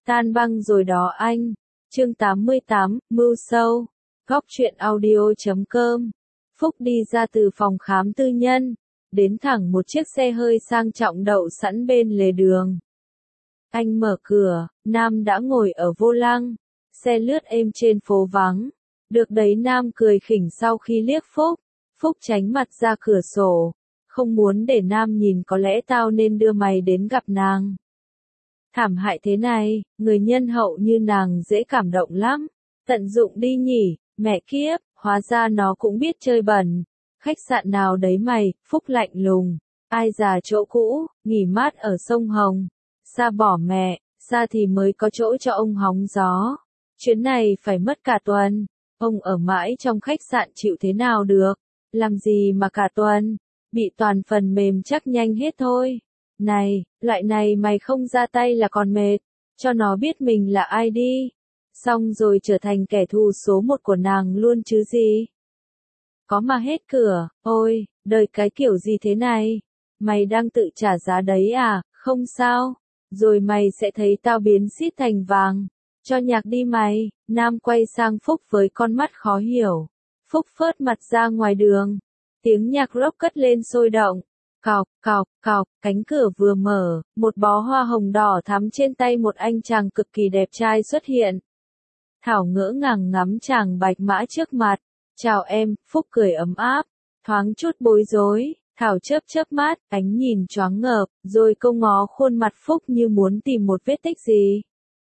Tan băng rồi đó anh. Chương 88, Mưu sâu. Góc truyện audio.com. Phúc đi ra từ phòng khám tư nhân, đến thẳng một chiếc xe hơi sang trọng đậu sẵn bên lề đường. Anh mở cửa, Nam đã ngồi ở vô lăng, xe lướt êm trên phố vắng. Được đấy, Nam cười khỉnh sau khi liếc Phúc. Phúc tránh mặt ra cửa sổ, không muốn để Nam nhìn, có lẽ tao nên đưa mày đến gặp nàng. Thảm hại thế này, người nhân hậu như nàng dễ cảm động lắm. Tận dụng đi nhỉ, mẹ kiếp, hóa ra nó cũng biết chơi bẩn. Khách sạn nào đấy mày? Phúc lạnh lùng. Ai già chỗ cũ, nghỉ mát ở sông Hồng. Xa bỏ mẹ, xa thì mới có chỗ cho ông hóng gió. Chuyến này phải mất cả tuần. Ông ở mãi trong khách sạn chịu thế nào được? Làm gì mà cả tuần? Bị toàn phần mềm chắc nhanh hết thôi. Này, loại này mày không ra tay là còn mệt. Cho nó biết mình là ai đi. Xong rồi trở thành kẻ thù số một của nàng luôn chứ gì. Có mà hết cửa, ôi, đời cái kiểu gì thế này? Mày đang tự trả giá đấy à? Không sao. Rồi mày sẽ thấy tao biến xít thành vàng. Cho nhạc đi mày. Nam quay sang Phúc với con mắt khó hiểu. Phúc phớt mặt ra ngoài đường. Tiếng nhạc rock cất lên sôi động. Cọc, cọc, cọc, cánh cửa vừa mở, một bó hoa hồng đỏ thắm trên tay một anh chàng cực kỳ đẹp trai xuất hiện. Thảo ngỡ ngàng ngắm chàng bạch mã trước mặt. Chào em, Phúc cười ấm áp. Thoáng chút bối rối, Thảo chớp chớp mắt, ánh nhìn choáng ngợp, rồi câu ngó khuôn mặt Phúc như muốn tìm một vết tích gì.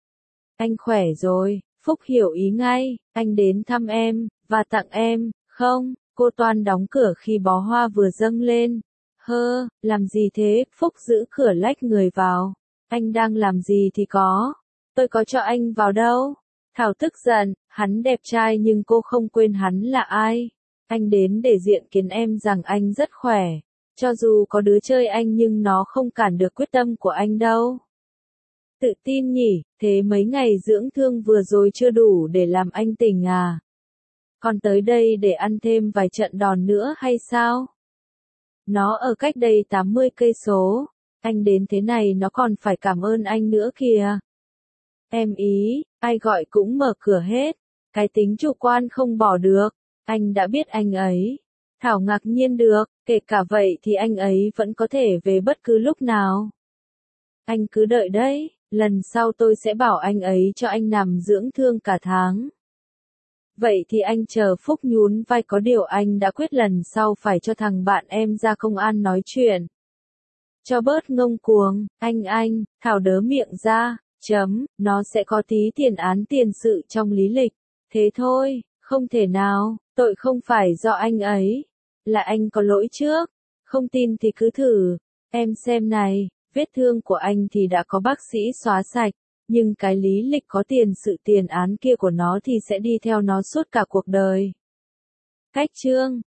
Anh khỏe rồi, Phúc hiểu ý ngay, anh đến thăm em, và tặng em, không, cô toan đóng cửa khi bó hoa vừa dâng lên. Hơ, làm gì thế? Phúc giữ cửa lách người vào. Anh đang làm gì thì có. Tôi có cho anh vào đâu. Thảo tức giận, hắn đẹp trai nhưng cô không quên hắn là ai. Anh đến để diện kiến em rằng anh rất khỏe. Cho dù có đứa chơi anh nhưng nó không cản được quyết tâm của anh đâu. Tự tin nhỉ, thế mấy ngày dưỡng thương vừa rồi chưa đủ để làm anh tỉnh à? Còn tới đây để ăn thêm vài trận đòn nữa hay sao? Nó ở cách đây 80 cây số. Anh đến thế này nó còn phải cảm ơn anh nữa kìa. Em ý, ai gọi cũng mở cửa hết. Cái tính chủ quan không bỏ được. Anh đã biết anh ấy. Thảo ngạc nhiên được, kể cả vậy thì anh ấy vẫn có thể về bất cứ lúc nào. Anh cứ đợi đấy, lần sau tôi sẽ bảo anh ấy cho anh nằm dưỡng thương cả tháng. Vậy thì anh chờ. Phúc nhún vai, có điều anh đã quyết lần sau phải cho thằng bạn em ra công an nói chuyện. Cho bớt ngông cuồng, anh, Thảo đớ miệng ra, nó sẽ có tí tiền án tiền sự trong lý lịch. Thế thôi, không thể nào, tội không phải do anh ấy. Là anh có lỗi trước. Không tin thì cứ thử. Em xem này, vết thương của anh thì đã có bác sĩ xóa sạch. Nhưng cái lý lịch có tiền sự tiền án kia của nó thì sẽ đi theo nó suốt cả cuộc đời. Cách chương